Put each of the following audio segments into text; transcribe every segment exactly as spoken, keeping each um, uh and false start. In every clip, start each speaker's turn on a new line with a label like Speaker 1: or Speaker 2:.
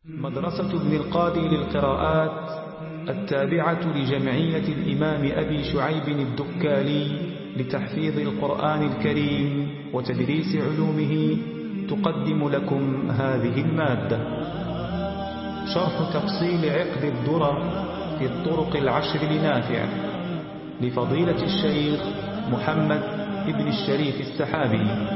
Speaker 1: مدرسة ابن القادر للقراءات التابعة لجمعية الإمام أبي شعيب الدكالي لتحفيظ القرآن الكريم وتدريس علومه تقدم لكم هذه المادة. شرح تفصيل عقد الدرر في الطرق العشر لنافع لفضيلة الشيخ محمد ابن الشريف السحابي.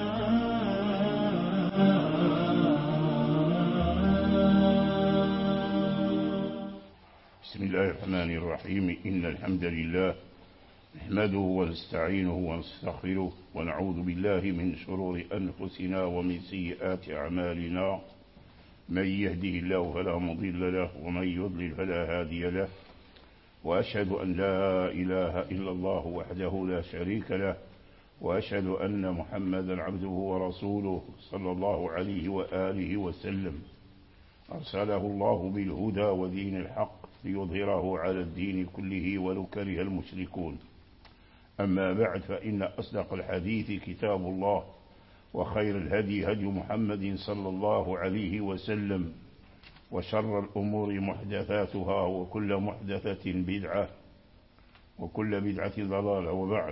Speaker 2: بسم الله الرحمن الرحيم. إن الحمد لله نحمده ونستعينه ونستغفره ونعوذ بالله من شرور أنفسنا ومن سيئات أعمالنا. من يهده الله فلا مضل له ومن يضلل فلا هادي له، وأشهد أن لا إله إلا الله وحده لا شريك له، وأشهد أن محمدا عبده ورسوله صلى الله عليه وآله وسلم. أرسله الله بالهدى ودين الحق ليظهره على الدين كله ولو كره المشركون. أما بعد، فإن أصدق الحديث كتاب الله، وخير الهدي هدي محمد صلى الله عليه وسلم، وشر الأمور محدثاتها، وكل محدثة بدعة، وكل بدعة ضلالة. وبعد،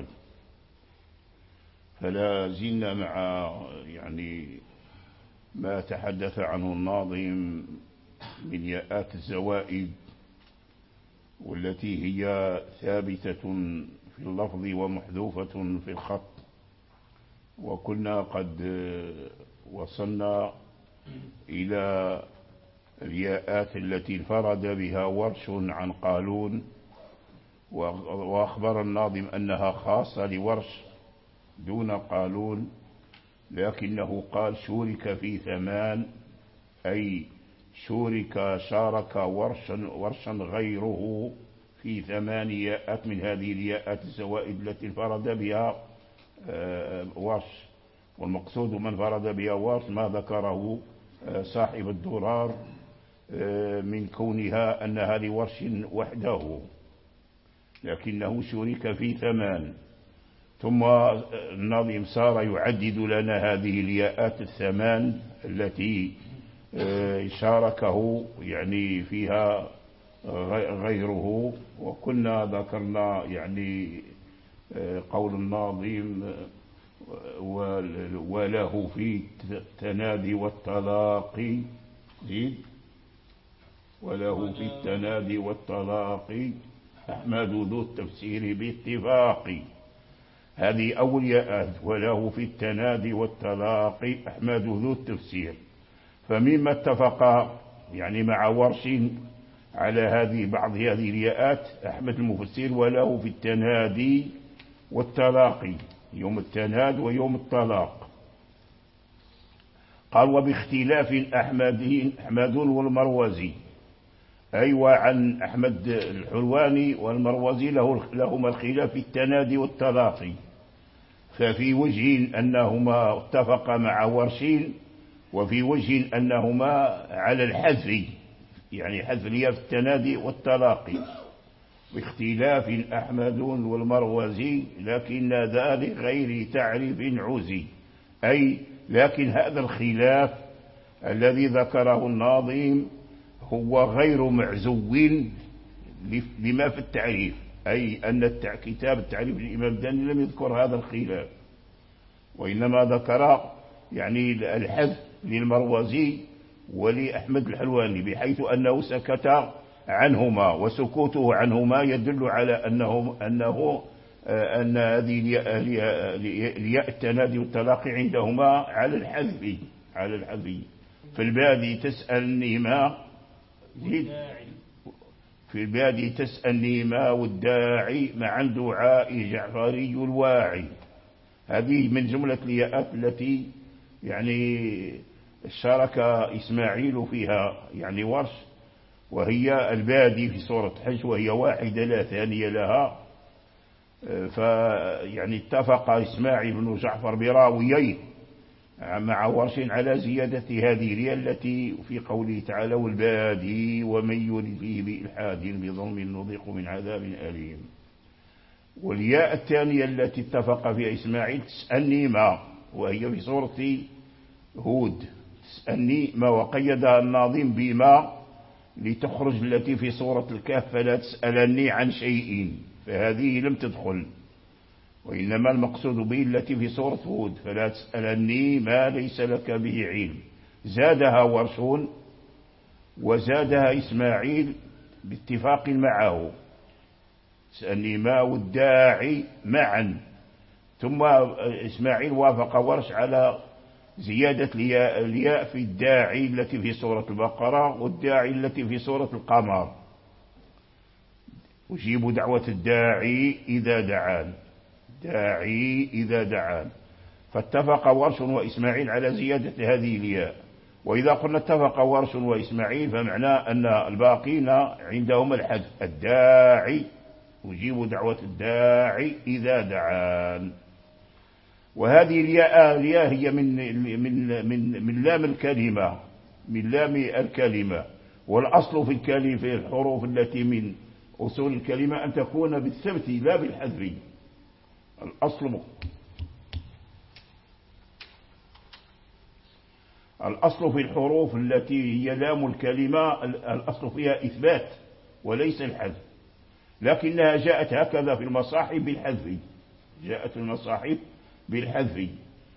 Speaker 2: فلا زلنا مع يعني ما تحدث عنه الناظم من ياءات الزوائد، والتي هي ثابتة في اللفظ ومحذوفة في الخط. وكنا قد وصلنا إلى الياءات التي انفرد بها ورش عن قالون، وأخبر الناظم أنها خاصة لورش دون قالون، لكنه قال شورك في ثمان، أي شورك شارك ورشا, ورشا غيره في ثمان ياءات من هذه الياءات الزوائد التي انفرد بها ورش. والمقصود من انفرد بها ورش ما ذكره صاحب الدرار من كونها أنها لورش وحده، لكنه شورك في ثمان. ثم الناظم صار يعدد لنا هذه الياءات الثمان التي شاركه يعني فيها غيره. وكنا ذكرنا يعني قول الناظم وله في التنادي والطلاق، وله في التنادي والطلاق أحمد ذو التفسير باتفاق. هذه أول ياءات، وله في التنادي والطلاق أحمد ذو التفسير. فمما اتفق يعني مع ورش على هذه بعض هذه الياءات أحمد المفسر وله في التنادي والطلاق، يوم التناد ويوم الطلاق. قال وباختلاف أحمد أحمد والمروزي، أيوة عن أحمد الحلواني والمروزي له لهما الخلاف في التنادي والطلاق. ففي وجه أنهما اتفقا مع ورشين، وفي وجه أنهما على الحذف، يعني حذف الياء في التنادي والطلاق. باختلاف أحمد والمروزي لكن ذا لغير تعريف عزي، أي لكن هذا الخلاف الذي ذكره الناظم هو غير معزو لما في التعريف، أي أن كتاب التعريف للإمام الداني لم يذكر هذا الخلاف، وإنما ذكر يعني الحذف للمروزي ولأحمد الحلواني، بحيث أنه سكت عنهما، وسكوته عنهما يدل على أنه أنه أن هذه الياء التنادي والطلاق عندهما على الحذف على الحذف. في البادي تسألني ما في البادي تسألني ما والداعي مع دعاء جعفري الواعي. هذه من جملة الياءات التي يعني شارك إسماعيل فيها يعني ورش، وهي البادي في سورة حج، وهي واحدة لا ثانية لها. فيعني اتفق إسماعيل بن جعفر براوييه مع ورش على زيادة هذه الياء التي في قوله تعالى والبادي ومن يرد فيه بإلحاد بظلم نذيق من عذاب أليم. والياء الثانية التي اتفق فيها إسماعيل تسألني ما، وهي في سورة هود تسألني ما وقيدها الناظم بما لتخرج التي في سورة الكهف فلا تسألني عن شيء، فهذه لم تدخل، وإنما المقصود به التي في سورة هود فلا تسألني ما ليس لك به علم. زادها ورش وزادها إسماعيل باتفاق معه، تسألني ما والداعي معا، ثم إسماعيل وافق ورش على زيادة الياء في الداعي التي في سورة البقرة والداعي التي في سورة القمر، أجيب دعوة الداعي إذا دعان، داعي إذا دعان، فاتفق ورش وإسماعيل على زيادة هذه الياء. وإذا قلنا اتفق ورش وإسماعيل فمعناه أن الباقين عندهم الحذف، الداعي أجيب دعوة الداعي إذا دعان. وهذه الياء الياء هي من من من من لام الكلمة، من لام الكلمة، والأصل في الكلمة في الحروف التي من أصول الكلمة أن تكون بالثبت لا بالحذف. الأصل الأصل في الحروف التي هي لام الكلمة الأصل فيها إثبات وليس الحذف، لكنها جاءت هكذا في المصاحف بالحذف، جاءت في المصاحف بالحذف.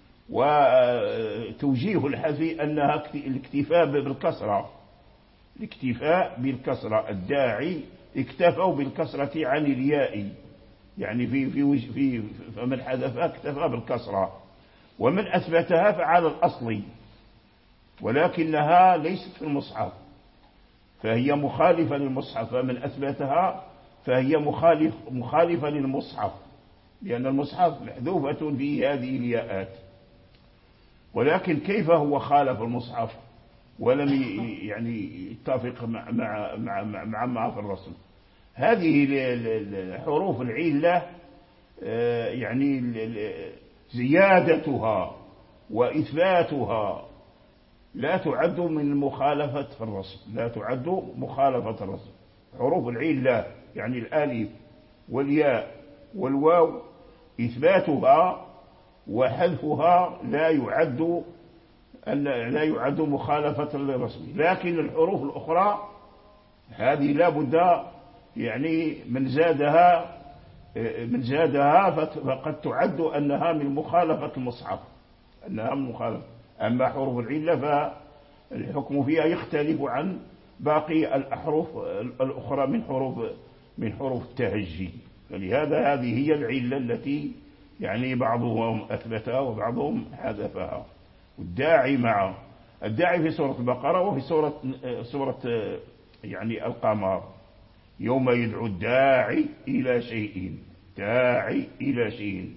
Speaker 2: وتوجيه الحذف أنها الاكتفاء بالكسرة، الاكتفاء بالكسرة، الداعي اكتفوا بالكسرة عن الياء، يعني في في في فمن حذفها اكتفى بالكسرة، ومن أثبتها فعلى الأصل، ولكنها ليست في المصحف فهي مخالفة للمصحف، فمن أثبتها فهي مخالف مخالفة للمصحف، لأن المصحف محذوفة في هذه الياءات. ولكن كيف هو خالف المصحف ولم يعني يتفق مع مع مع مع, مع ما في الرسم؟ هذه حروف العلة يعني زيادتها وإثباتها لا تعد من مخالفة في الرسم، لا تعد مخالفة الرسم. حروف العلة يعني الألف والياء والواو إثباتها وحذفها لا يعد أن لا يعد مخالفة للرسم، لكن الحروف الأخرى هذه لا بد يعني من زادها من زادها فقد تعد أنها من مخالفة المصحف، أنها من مخالفة. أما حروف العلة فالحكم فيها يختلف عن باقي الأحرف الأخرى من حروف من حروف التهجي، فلهذا هذه هي العلة التي يعني بعضهم أثبتها وبعضهم حذفها. والداعي مع الداعي في سورة البقرة وفي سورة سورة يعني القمر، يوم يدعو الداعي إلى شيء، داعي إلى شيء،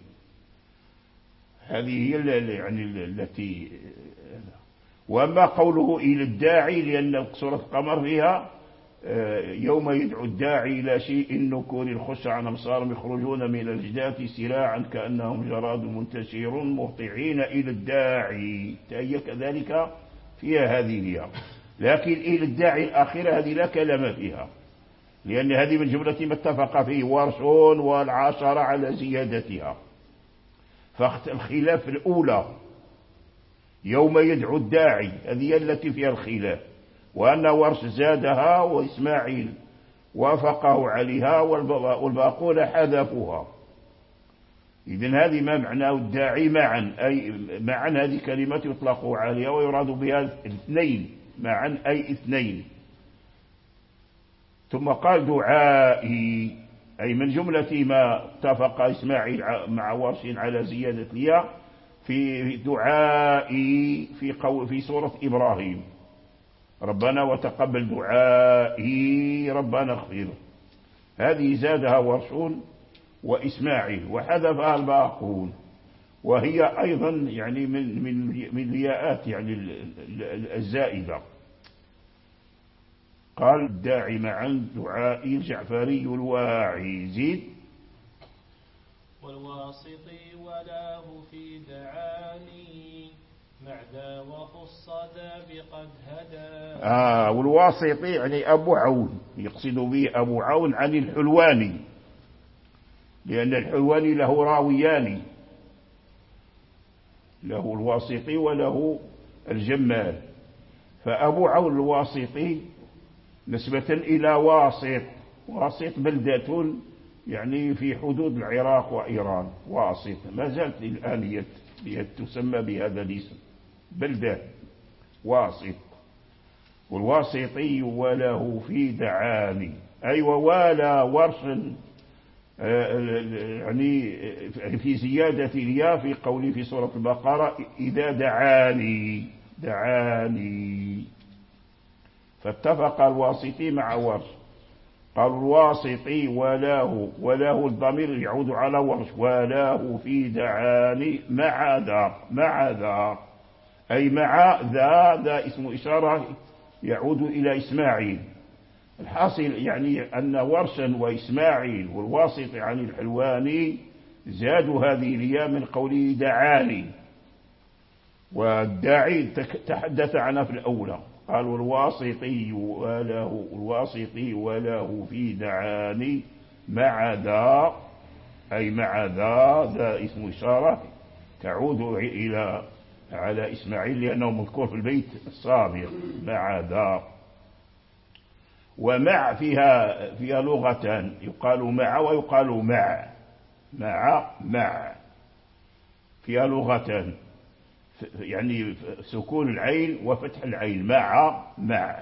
Speaker 2: هذه هي يعني التي. وأما قوله إلى الداعي لأن سورة القمر فيها يوم يدعو الداعي إلى شيء نكور الخشع عن أبصارهم يخرجون من الأجداث سراعا كأنهم جراد منتشر مهطعين إلى الداعي، هي كذلك فيها هذه الياء. لكن إلى الداعي الآخرة هذه لا كلام فيها، لأن هذه من جملة ما اتفق فيه ورشون والعشرة على زيادتها. فالخلاف الأولى يوم يدعو الداعي هذه التي فيها الخلاف، وأن ورش زادها وإسماعيل وافقه عليها والباقون حذفوها. إذن هذه ما معناه الداعي معا، أي معا هذه كلمة يطلق عليها ويراد بها الاثنين معا أي اثنين. ثم قال دعائي أي من جملة ما اتفق إسماعيل مع ورش على زيادة الياء في دعائي في قول في سورة إبراهيم، ربنا وتقبل دعائي ربنا اغفر، هذه زادها ورشون وإسماعيل وحذفها الباقون، وهي أيضا يعني من من من الياءات يعني الزائدة. قال الداعي معا دعائي الجعفري الواعي. زيد
Speaker 3: والواسطي ولاه في دعاني معدا وخص ذا بقد هدى.
Speaker 2: آه والواسطي يعني أبو عون، يقصد به أبو عون عن الحلواني، لأن الحلواني له راويان، له الواسطي وله الجمال. فأبو عون الواسطي نسبة إلى واسط، واسط بلدة يعني في حدود العراق وإيران، واسط ما زالت الآن تسمى بهذا الاسم، بلدة واسط. والواسطي وله في دعاني، أي ووالى ورش يعني في زيادة الياء في قوله في سورة البقرة إذا دعاني دعاني، فاتفق الواسطي مع ورش. قال الواسطي ولاه، ولاه الضمير يعود على ورش، ولاه في دعاني مع ذا، مع ذا أي مع ذا، ذا اسم إشارة يعود إلى إسماعيل. الحاصل يعني أن ورشا وإسماعيل والواسط عن الحلواني زادوا هذه الياء من قوله دعاني. والداعي تحدث عنها في الأولى، قال والواسطي وله، الواسطي وله في دعاني مع ذا، أي مع ذا، ذا اسم إشارة تعود إلى على إسماعيل لأنه مذكور في البيت السابق مع ذا. ومع فيها فيها لغتان، يقال مع ويقال مع، مع مع فيها لغتان، يعني سكون العين وفتح العين، مع مع،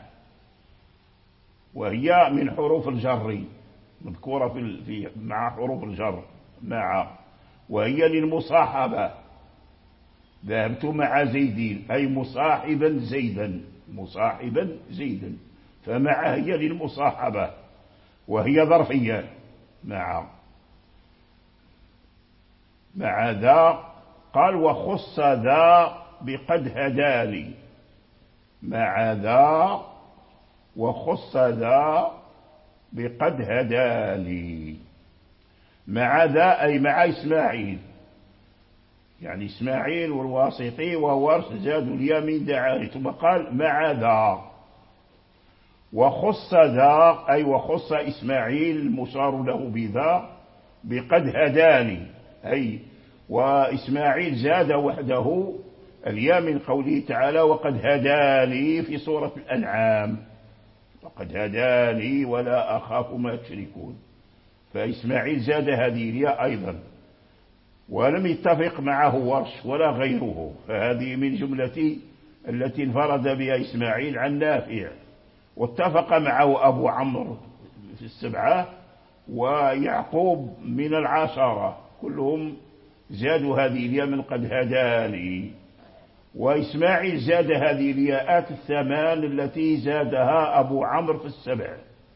Speaker 2: وهي من حروف الجر مذكورة في, في مع حروف الجر مع، وهي للمصاحبة. ذهبت مع زيدين أي مصاحبا زيدا، مصاحبا زيدا، فمع هي للمصاحبة وهي ظرفية مع. مع ذا قال وخص ذا بقد هداني، مع ذا وخص ذا بقد هداني. مع ذا أي مع إسماعيل، يعني إسماعيل والواسطي وورش زادوا اليمين دعاني، ثم قال مع ذا. وخص ذا أي وخص إسماعيل المشار له بذا بقد هداني، أي وإسماعيل زاد وحده الياء من قوله تعالى وقد هداني في سورة الأنعام، وقد هداني ولا أخاف ما تشركون، فإسماعيل زاد هذه الياء أيضا، ولم يتفق معه ورش ولا غيره، فهذه من جملة التي انفرد بها إسماعيل عن نافع. واتفق معه أبو عمرو في السبعة ويعقوب من العشرة، كلهم زادوا هذه الياء من قد هداني. وإسماعيل زاد هذه الياءات الثمان التي زادها أبو عمرو في السبع،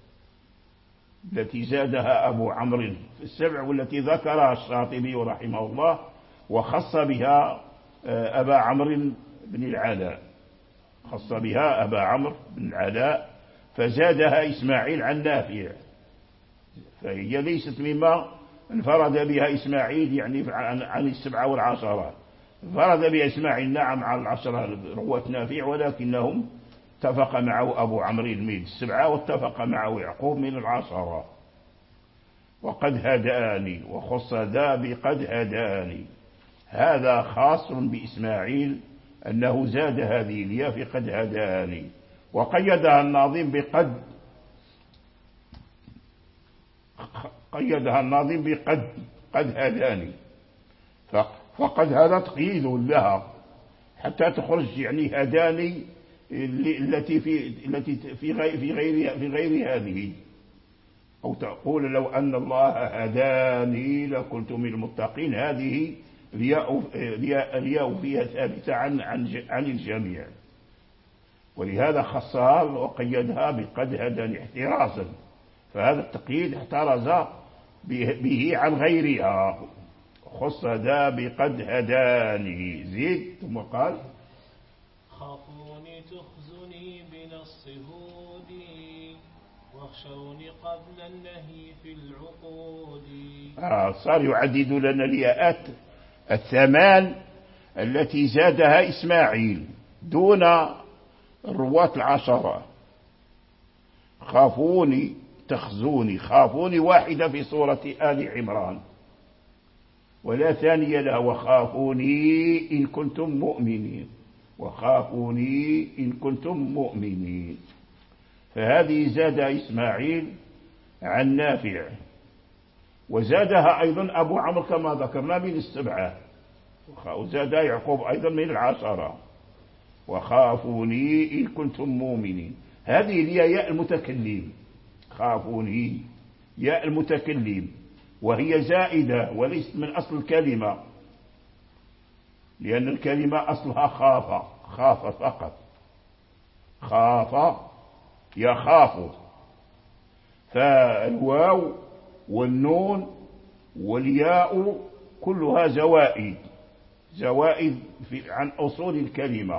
Speaker 2: التي زادها أبو عمرو في السبع، والتي ذكرها الشاطبي رحمه الله وخص بها أبا عمرو بن العلاء، خص بها أبا عمرو بن العلاء فزادها إسماعيل عن نافع، فهي ليست مما انفرد بها إسماعيل يعني عن السبعة والعشرة، انفرد بها إسماعيل نعم على العشرة روة نافع، ولكنهم اتفق معه أبو عمرو من السبعة واتفق معه يعقوب من العشرة. وقد هداني وخص ذا بقد هداني، هذا خاص بإسماعيل أنه زاد هذه الياء في قد هداني. وقيدها الناظم بقد، قيدها الناظم بقد، قد هداني، فقد هذا تقييد لها حتى تخرج يعني هداني التي في التي في غير في غير في غير هذه، أو تقول لو أن الله هداني لكنت من المتقين، هذه الياء فيها ثابتة عن عن عن الجميع، ولهذا خصها وقيدها بقد هداني احترازا، فهذا التقييد احترز به عن غيرها. خص ذا بقد هداني. زيد ثم قال
Speaker 3: خافوني تخزني بنص هودي واخشوني قبل النهي في العقود.
Speaker 2: آه صار يعدد لنا الياءات الثمان التي زادها إسماعيل دون الرواة العشرة. خافوني تخزوني، خافوني واحدة في سورة آل عمران ولا ثانية لها، وخافوني إن كنتم مؤمنين، وخافوني إن كنتم مؤمنين. فهذه زاد إسماعيل عن نافع، وزادها أيضا أبو عمرو كما ذكرنا من السبعة، وزاد يعقوب أيضا من العشرة، وخافوني إن كنتم مؤمنين. هذه هي ياء المتكلم، خافوني ياء المتكلم، وهي زائدة وليست من أصل الكلمة، لأن الكلمة أصلها خاف، خاف فقط، خاف يخاف. فالواو والنون والياء كلها زوائد، زوائد في عن أصول الكلمة.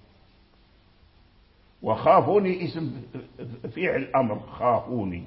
Speaker 2: وخافوني اسم فعل أمر، خافوني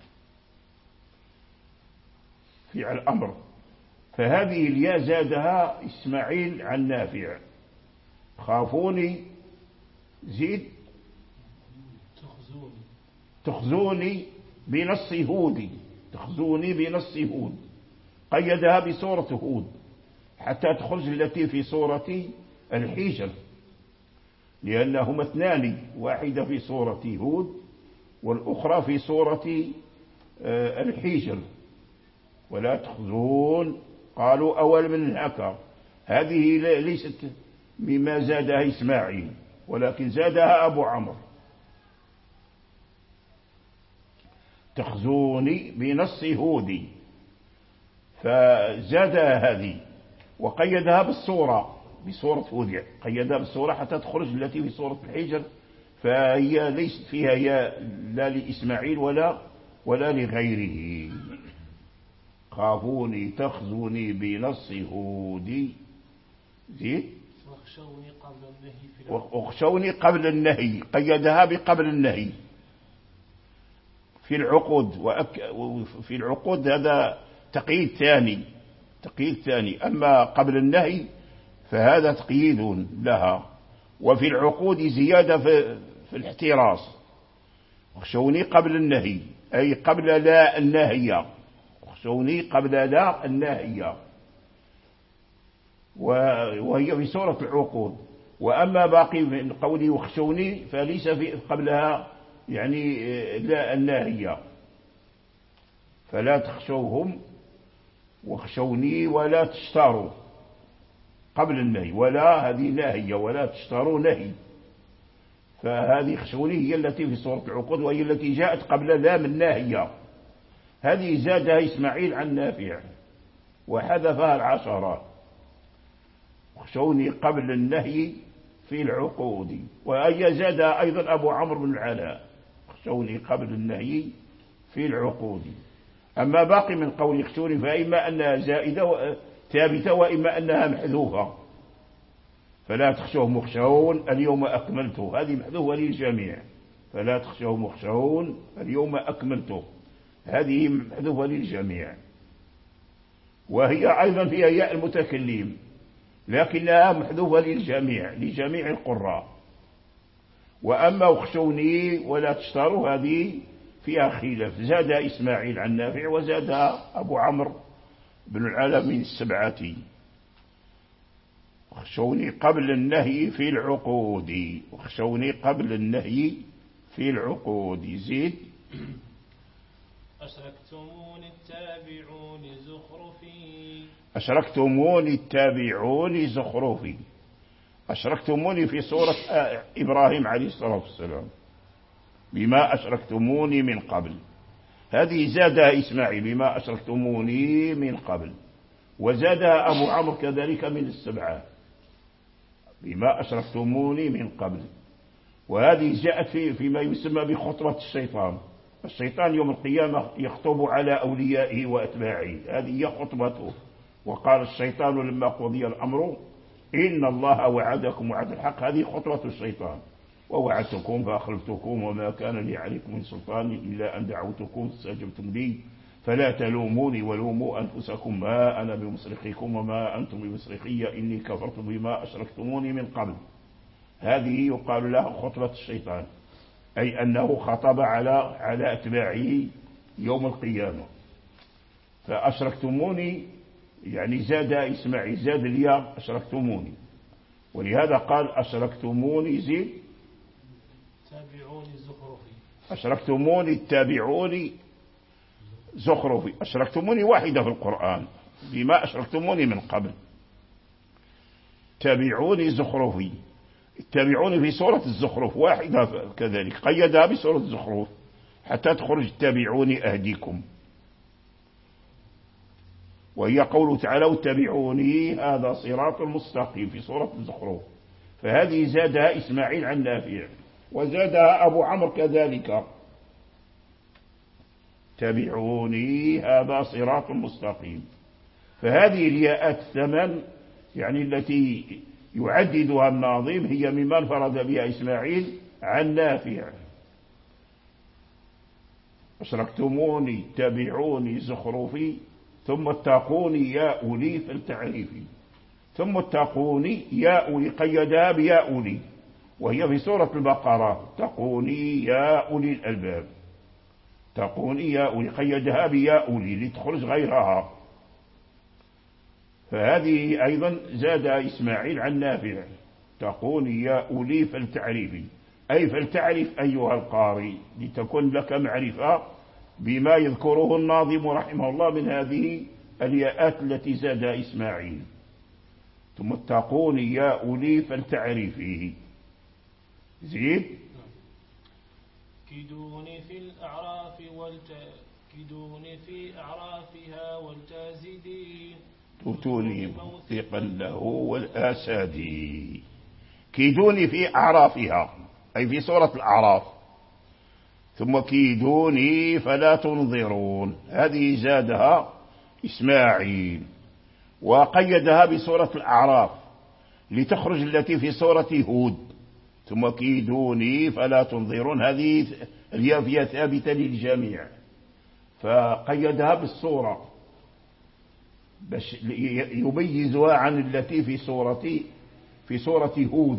Speaker 2: فعل أمر. فهذه الياء زادها إسماعيل عن نافع. خافوني زيد
Speaker 3: تخزوني
Speaker 2: تخزوني بنص هود، تخزوني بنص هود، قيدها بسورة هود حتى تخرج التي في سورة الحجر، لأنهما اثنان، واحدة في سورة هود والأخرى في سورة الحجر. ولا تخزون قالوا أول من نهك. هذه ليست مما زادها إسماعيل، ولكن زادها أبو عمرو. تخزوني بنص هودي، فزادها هذه وقيدها بالصورة، بصورة هود، قيدها بالصورة حتى تخرج التي في سورة الحجر، فهي ليست فيها يا لا لإسماعيل ولا ولا لغيره. خافوني تخزوني بنص هودي زيد
Speaker 3: واخشوني قبل النهي في
Speaker 2: واخشوني قبل النهي، قيدها بقبل النهي في العقود. وفي العقود هذا تقييد ثاني، تقييد ثاني. أما قبل النهي فهذا تقييد لها. وفي العقود زيادة في, في الاحتراس. اخشوني قبل النهي أي قبل لا الناهية، اخشوني قبل لا الناهية، وهي في سورة العقود. وأما باقي من قولي واخشوني فليس في قبلها يعني لا الناهية، فلا تخشوهم واخشوني ولا تشتروا قبل النهي، ولا هذه ناهية، ولا تشتروا نهي. فهذه اخشوني هي التي في سورة العقود، وهي التي جاءت قبل لام الناهية. هذه زادها إسماعيل عن نافع وحذفها العشرة. اخشوني قبل النهي في العقود. وهي زادها أيضا أبو عمرو بن العلاء، اخشوني قبل النهي في العقود. أما باقي من قول اخشوني فإما أنها زائدة ثابتة وإما أنها محذوفة. فلا تخشوهم اخشون اليوم أكملته، هذه محذوفة للجميع. فلا تخشوهم اخشون اليوم أكملته، هذه محذوفة للجميع. وهي أيضا فيها ياء المتكلم، لكنها محذوفة للجميع، لجميع القراء. وأما اخشوني ولا تشتروا هذه فيها خلاف، زاد إسماعيل عن نافع وزادها أبو عمرو بن العلاء من السبعة. اخشوني قبل النهي في العقود، اخشوني قبل النهي في العقود. زيد
Speaker 3: أشركتمون التابعون زخرفي،
Speaker 2: أشركتمون التابعون زخرفي. أشركتموني في سورة إبراهيم عليه الصلاة والسلام بما أشركتموني من قبل، هذه زادها إسماعيل بما أشركتموني من قبل، وزادها أبو عمرو كذلك من السبعة بما أشركتموني من قبل. وهذه جاءت في فيما يسمى بخطبة الشيطان. الشيطان يوم القيامة يخطب على أوليائه وأتباعه، هذه هي خطبته. وقال الشيطان لما قضي الأمر إن الله وعدكم وعد الحق، هذه خطبة الشيطان. ووعدتكم فأخلفتكم وما كان لي عليكم من سلطان إلا أن دعوتكم فاستجبتم لي فلا تلوموني ولوموا أنفسكم ما أنا بمصرخكم وما أنتم بمصرخي إني كفرت بما أشركتموني من قبل. هذه يقال لها خطبة الشيطان، أي أنه خطب على على أتباعه يوم القيامة. فأشركتموني يعني زاد إسماعيل، زاد الياء أشركتموني. ولهذا قال أشركتموني زيد
Speaker 3: تابعوني زخرفي،
Speaker 2: أشركتموني اتبعوني زخرفي. أشركتموني واحدة في القرآن بما أشركتموني من قبل. تابعوني زخرفي، اتبعوني في سورة الزخرف واحدة كذلك، قيدها بسورة الزخرف حتى تخرج اتبعوني أهديكم، وهي قوله تعالى اتبعوني هذا صراط مستقيم في سورة الزخرف. فهذه زادها إسماعيل عن نافع، وزادها أبو عمرو كذلك تبعوني هذا صراط مستقيم. فهذه الياءات الثمان يعني التي يعددها الناظم هي مما انفرد بها إسماعيل عن نافع. أشركتموني تبعوني زخرفي ثم اتقوني يا أولي فلتعرفي. ثم اتقوني يا أولي قيدها بيا أولي، وهي في سورة البقرة اتقوني يا أولي الألباب. اتقوني يا أولي قيدها بيا أولي لتخرج غيرها. فهذه أيضا زاد إسماعيل عن نافع اتقوني يا أولي فلتعرفي، أي فلتعرف أيها القارئ لتكون لك معرفة بما يذكره الناظم رحمه الله من هذه الياءات التي زادها إسماعيل. ثم اتقوني يا أولي فلتعرفيه. زيد
Speaker 3: كيدوني في الأعراف والت... كيدوني في أعرافها والتازدين
Speaker 2: توتوني موثقا له والآسادي. كيدوني في أعرافها أي في سورة الأعراف. ثم كيدوني فلا تنظرون، هذه زادها إسماعيل وقيدها بسورة الأعراف لتخرج التي في سورة هود. ثم كيدوني فلا تنظرون، هذه الياء فيها ثابتة للجميع، فقيدها بالسورة باش يميزها عن التي في سورة في سورة هود.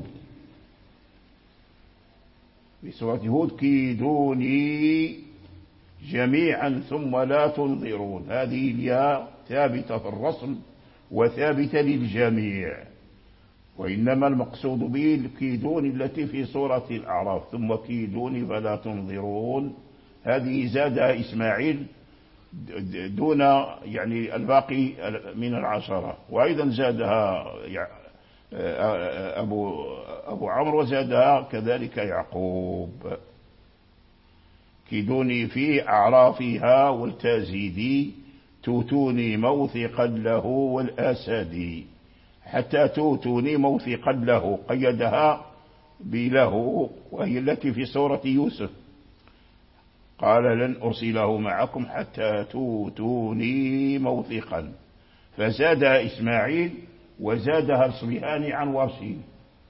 Speaker 2: في سورة هود كيدوني جميعا ثم لا تنظرون، هذه الياء ثابتة في الرسم وثابتة للجميع، وإنما المقصود به كيدوني التي في سورة الأعراف. ثم كيدوني فلا تنظرون، هذه زادها إسماعيل دون يعني الباقي من العشرة. وأيضا زادها أبو, أبو عمرو وزادها كذلك يعقوب. كيدوني في أعرافها والتازيدي توتوني موثقا له والأسادي. حتى توتوني موثقا له قيدها بله، وهي التي في سورة يوسف قال لن أرسله معكم حتى توتوني موثقا. فزادها إسماعيل وزادها الصبيهاني عن ورشين،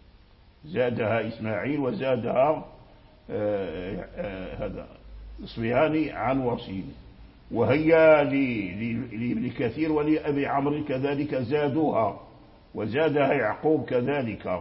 Speaker 2: زادها إسماعيل وزادها آه آه هذا الصبيهاني عن ورشين، وهي لابن كثير ولأبي عمرو كذلك زادوها، وزادها يعقوب كذلك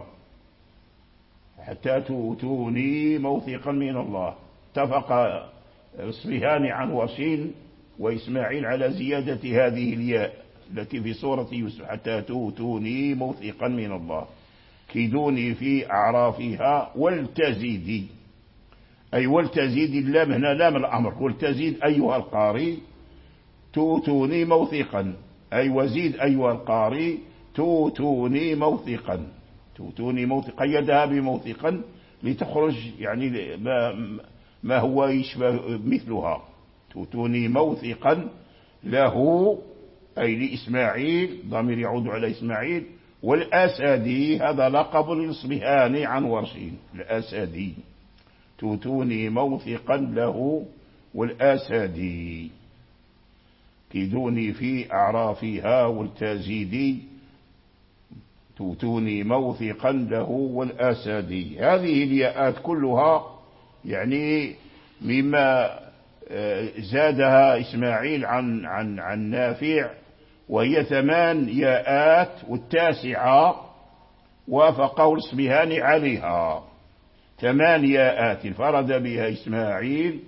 Speaker 2: حتى توتوني موثقا من الله. اتفق الصبيهاني عن ورشين وإسماعيل على زيادة هذه الياء التي في سورة يوسف حتى توتوني موثقا من الله. كيدوني في أعرافها والتزيدي، أي والتزيد اللام هنا لام الأمر، والتزيد أيها القاري توتوني موثقا، أي وزيد أيها القاري توتوني موثقا. توتوني موثقا قيدها بموثقا لتخرج يعني ما, ما هو يشبه مثلها. توتوني موثقا له أي لإسماعيل، ضمير يعود على إسماعيل. والأسادي هذا لقب للصبيهاني عن ورشين، الأسادي توتوني موثقا له والأسادي. كيدوني في أعرافها والتازيدي توتوني موثقا له والأسادي. هذه الياءات كلها يعني مما زادها إسماعيل عن عن عن نافع، وهي ثمان ياءات، والتاسعة وافقه الصبيهاني عليها. ثمان ياءات انفرد بها إسماعيل،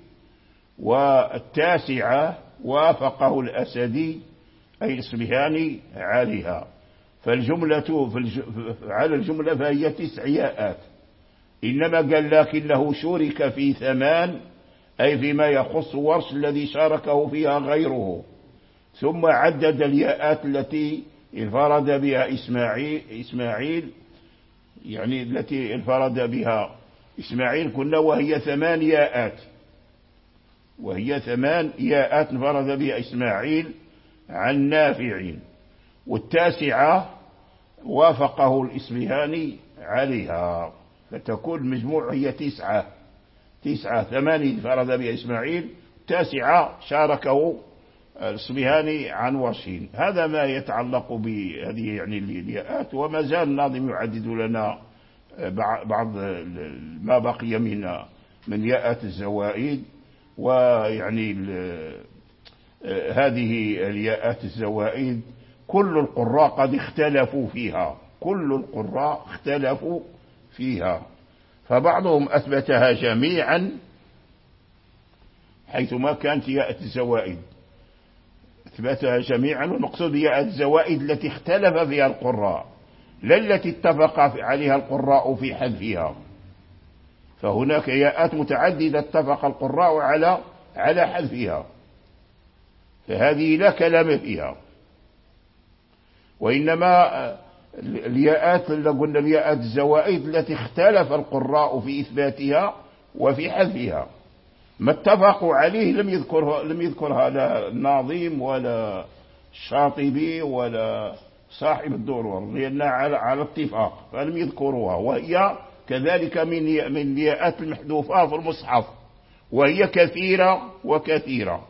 Speaker 2: والتاسعة وافقه الأسدي أي الصبيهاني عليها. فالجملة في الج... على الجملة فهي تسع ياءات، إنما قال لكنه شرك في ثمان، أي فيما يخص ورش الذي شاركه فيها غيره، ثم عدد الياءات التي انفرد بها إسماعيل إسماعيل يعني التي انفرد بها إسماعيل كنا، وهي ثمان ياءات، وهي ثمان ياءات انفرد بها إسماعيل عن نافع، والتاسعة وافقه الإصبهاني عليها، فتكون مجموع هي تسعة تسعة ثمانية انفرد بها إسماعيل، تاسعة شاركه الإصبهاني عن ورشين. هذا ما يتعلق بهذه يعني الياءات، وما زال الناظم يعدد لنا بعض ما بقي من من ياءات الزوائد، ويعني هذه الياءات الزوائد كل القراء قد اختلفوا فيها، كل القراء اختلفوا فيها، فبعضهم أثبتها جميعا حيثما كانت ياء الزوائد أثبتها جميعا، والمقصود ياء الزوائد التي اختلف فيها القراء، لا التي اتفق عليها القراء في حذفها، فهناك ياءات متعددة اتفق القراء على على حذفها، فهذه لا كلام فيها. وإنما الياءات اللي قلنا الياءات الزوائد التي اختلف القراء في إثباتها وفي حذفها، ما اتفقوا عليه لم يذكرها لم يذكرها لا الناظم ولا الشاطبي ولا صاحب الدرر، لأنها على, على اتفاق فلم يذكروها، وهي كذلك من من الياءات المحذوفة في المصحف، وهي كثيرة وكثيرة،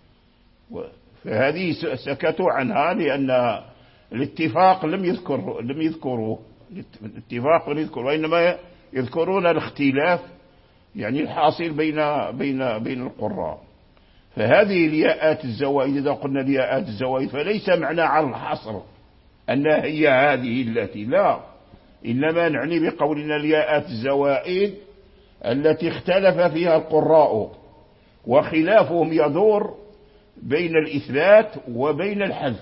Speaker 2: فهذه سكتوا عنها لأن الاتفاق لم يذكر لم يذكروه الاتفاق لم يذكر، وإنما يذكرون الاختلاف يعني الحاصل بين بين بين القراء. فهذه الياءات الزوائد إذا قلنا الياءات الزوائد فليس معنى على الحصر أنها هي هذه التي، لا، إنما نعني بقولنا الياءات الزوائد التي اختلف فيها القراء، وخلافهم يدور بين الإثبات وبين الحذف،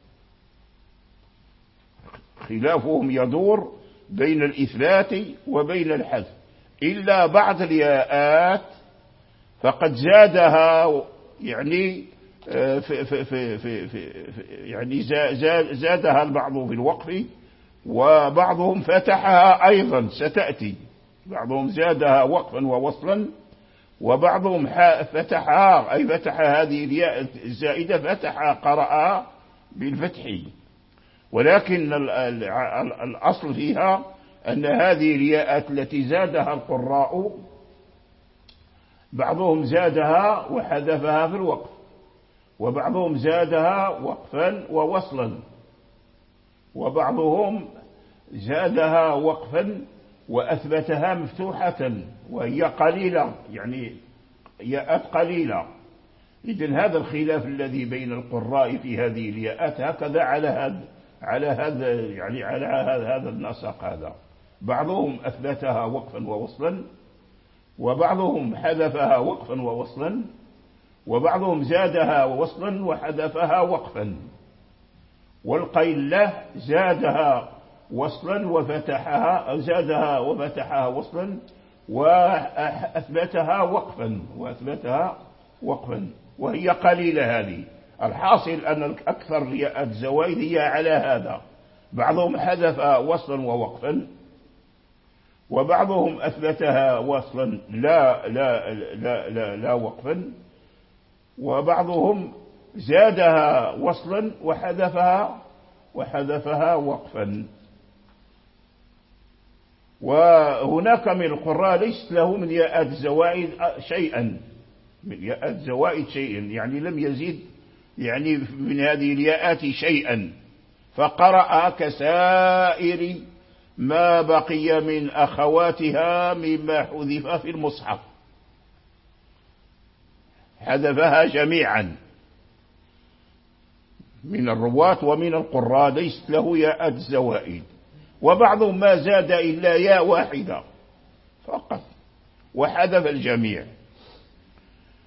Speaker 2: خلافهم يدور بين الإثبات وبين الحذف، إلا بعض الياءات فقد زادها يعني في في في في في يعني زادها البعض في الوقف، وبعضهم فتحها أيضا ستأتي، بعضهم زادها وقفا ووصلا، وبعضهم فتحها أي فتح هذه الياء الزائدة فتح قرأها بالفتح، ولكن الأصل فيها أن هذه الياءات التي زادها القراء بعضهم زادها وحذفها في الوقف، وبعضهم زادها وقفا ووصلا، وبعضهم زادها وقفا وأثبتها مفتوحة وهي قليلة، يعني ياءات قليلة. إذن هذا الخلاف الذي بين القراء في هذه الياءات هكذا على هذا على هذا يعني على هذا النسق هذا، بعضهم أثبتها وقفا ووصلا، وبعضهم حذفها وقفا ووصلا، وبعضهم زادها ووصلا وحذفها وقفا، والقيلة زادها وصلا وفتحها زادها وفتحها وصلا وأثبتها وقفا وأثبتها وقفا، وهي قليلة هذه. الحاصل أن أكثر الزوائد هي على هذا، بعضهم حذف وصلا ووقفا، وبعضهم أثبتها وصلا لا لا لا لا, لا وقفا، وبعضهم زادها وصلا وحذفها وحذفها وقفا. وهناك من القراء ليس له من ياءات الزوائد شيئا، من ياءات الزوائد شيئا، يعني لم يزيد يعني من هذه الياءات شيئا، فقرأ كسائر ما بقي من أخواتها مما حذف في المصحف، حذفها جميعا من الرواة ومن القراء، ليس له ياءات الزوائد، وبعضهم ما زاد إلا ياء واحدة فقط وحذف الجميع،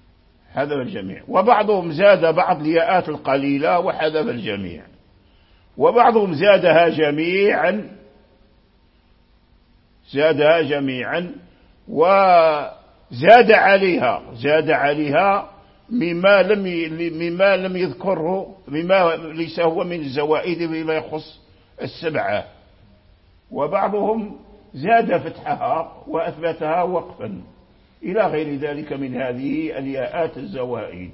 Speaker 2: حذف الجميع، وبعضهم زاد بعض الياءات القليلة وحذف الجميع. وبعضهم زادها جميعا زادها جميعا وزاد عليها زاد عليها مما لم مما لم يذكره، مما ليس هو من الزوائد فيما يخص السبعة. وبعضهم زاد فتحها وأثبتها وقفا إلى غير ذلك من هذه الياءات الزوائد.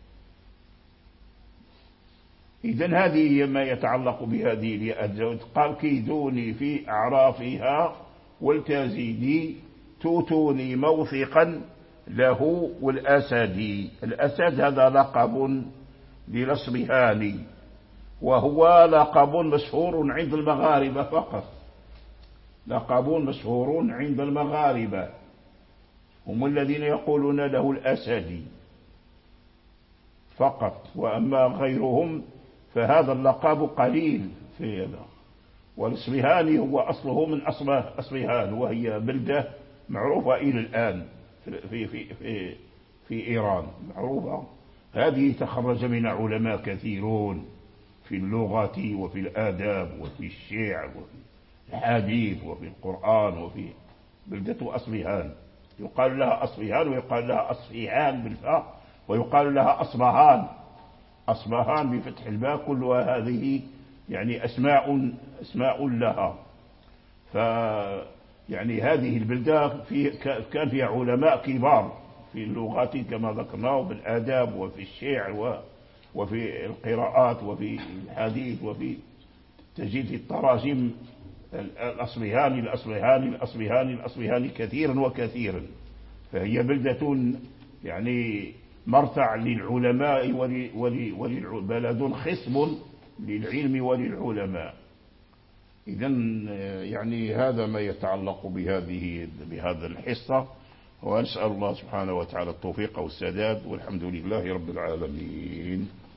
Speaker 2: إذن هذه ما يتعلق بهذه الياءات الزوائد. قال كيدوني في أعرافها والتزيدي توتوني موثقا له والأسدي. الأسد هذا لقب للأصبهاني، وهو لقب مشهور عند المغاربة فقط، لقب مشهور عند المغاربة، هم الذين يقولون له الأسدي فقط، وأما غيرهم فهذا اللقب قليل في هذا. والأصبهاني هو أصله من أصبهان، وهي بلدة معروفة إلى الآن في, في, في, في إيران معروفة. هذه تخرج من علماء كثيرون في اللغة وفي الآداب وفي الشعر وفي الحديث وفي القرآن، وفي بلدة أصبهان. يقال لها أصبهان ويقال لها أصفهان بالفاء، ويقال لها أصبهان أصبهان بفتح الباء. كلها هذه يعني أسماء أسماء لها. ف يعني هذه البلدة في كان فيها علماء كبار في اللغات كما ذكرنا، وبالآداب وفي الشعر وفي القراءات وفي الحديث وفي تجديد التراجم. الأصبهاني الأصبهاني الأصبهاني الأصبهاني كثيرا وكثيرا. فهي بلدة يعني مرتع للعلماء ولبلد خصب للعلم وللعلماء. إذن يعني هذا ما يتعلق بهذه بهذا الحصة، وأسأل الله سبحانه وتعالى التوفيق والسداد، والحمد لله رب العالمين.